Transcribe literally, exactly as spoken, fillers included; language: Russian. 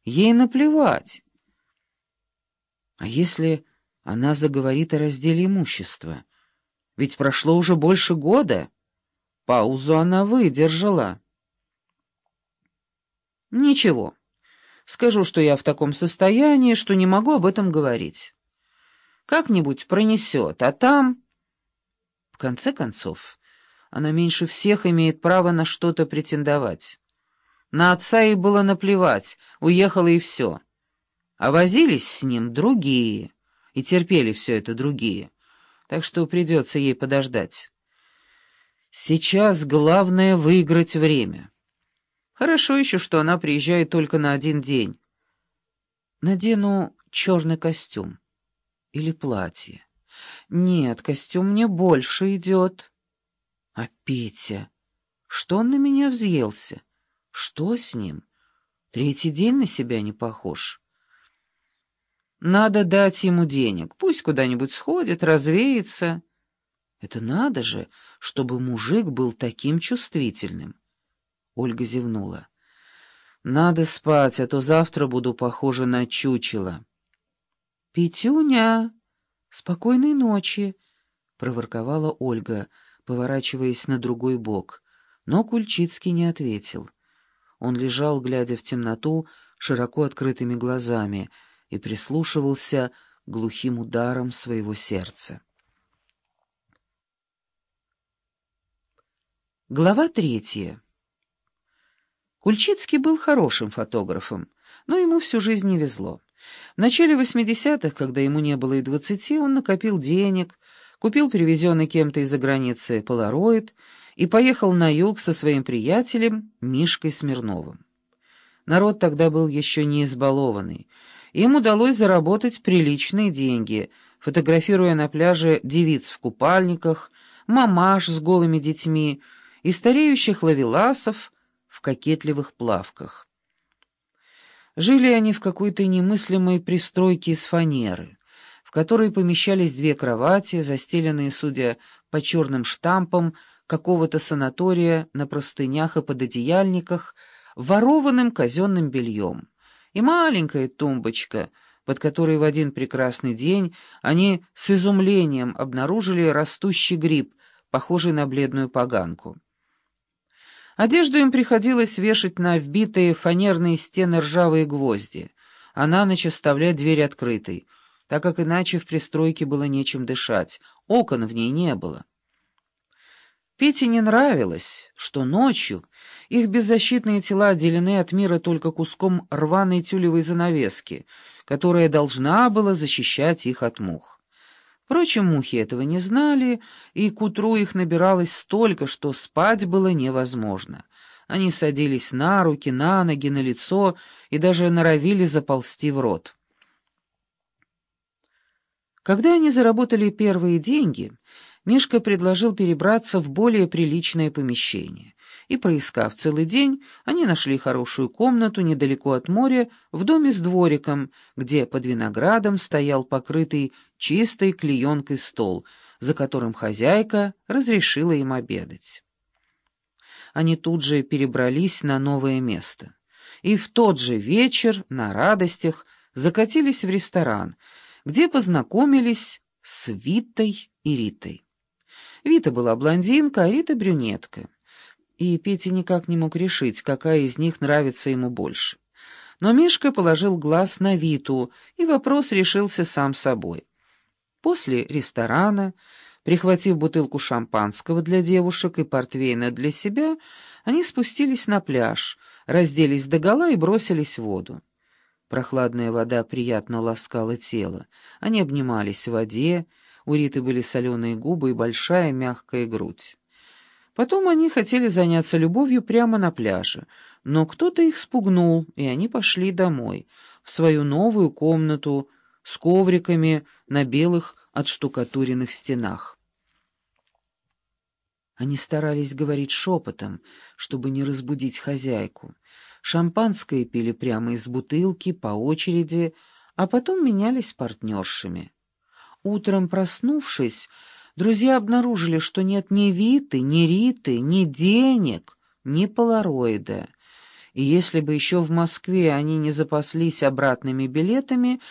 Ей наплевать. А если она заговорит о разделе имущества? Ведь прошло уже больше года. Паузу она выдержала. Ничего. Скажу, что я в таком состоянии, что не могу об этом говорить. Как-нибудь пронесет, а там... В конце концов, она меньше всех имеет право на что-то претендовать. На отца ей было наплевать, уехала и все. А возились с ним другие, и терпели все это другие, так что придется ей подождать. Сейчас главное — выиграть время. Хорошо еще, что она приезжает только на один день. Надену черный костюм или платье. Нет, костюм мне больше идет. А Петя? Что он на меня взъелся? Что с ним? Третий день на себя не похож. Надо дать ему денег, пусть куда-нибудь сходит, развеется. Это надо же, чтобы мужик был таким чувствительным. Ольга зевнула. Надо спать, а то завтра буду похожа на чучело. Петюня, спокойной ночи, проворковала Ольга, поворачиваясь на другой бок, но Кульчицкий не ответил. Он лежал, глядя в темноту, широко открытыми глазами, и прислушивался к глухим ударам своего сердца. Глава третья. Кульчицкий был хорошим фотографом, но ему всю жизнь не везло. В начале восьмидесятых, когда ему не было и двадцати, он накопил денег, купил привезенный кем-то из-за границы полароид и поехал на юг со своим приятелем Мишкой Смирновым. Народ тогда был еще не избалованный. Им удалось заработать приличные деньги, фотографируя на пляже девиц в купальниках, мамаш с голыми детьми и стареющих ловеласов в кокетливых плавках. Жили они в какой-то немыслимой пристройке из фанеры, в которой помещались две кровати, застеленные, судя по черным штампам, какого-то санатория на простынях и пододеяльниках, ворованным казенным бельем, и маленькая тумбочка, под которой в один прекрасный день они с изумлением обнаружили растущий гриб, похожий на бледную поганку. Одежду им приходилось вешать на вбитые фанерные стены ржавые гвозди, а на ночь оставлять дверь открытой, так как иначе в пристройке было нечем дышать, окон в ней не было. Пете не нравилось, что ночью их беззащитные тела отделены от мира только куском рваной тюлевой занавески, которая должна была защищать их от мух. Впрочем, мухи этого не знали, и к утру их набиралось столько, что спать было невозможно. Они садились на руки, на ноги, на лицо и даже норовили заползти в рот. Когда они заработали первые деньги, Мишка предложил перебраться в более приличное помещение, и, проискав целый день, они нашли хорошую комнату недалеко от моря, в доме с двориком, где под виноградом стоял покрытый чистой клеенкой стол, за которым хозяйка разрешила им обедать. Они тут же перебрались на новое место, и в тот же вечер на радостях закатились в ресторан, где познакомились с Витой и Ритой. Вита была блондинка, а Рита — брюнетка. И Петя никак не мог решить, какая из них нравится ему больше. Но Мишка положил глаз на Виту, и вопрос решился сам собой. После ресторана, прихватив бутылку шампанского для девушек и портвейна для себя, они спустились на пляж, разделись догола и бросились в воду. Прохладная вода приятно ласкала тело. Они обнимались в воде, у Риты были соленые губы и большая мягкая грудь. Потом они хотели заняться любовью прямо на пляже, но кто-то их спугнул, и они пошли домой, в свою новую комнату с ковриками на белых отштукатуренных стенах. Они старались говорить шепотом, чтобы не разбудить хозяйку. Шампанское пили прямо из бутылки, по очереди, а потом менялись партнершами. Утром, проснувшись, друзья обнаружили, что нет ни Виты, ни Риты, ни денег, ни полароида, И если бы еще в Москве они не запаслись обратными билетами,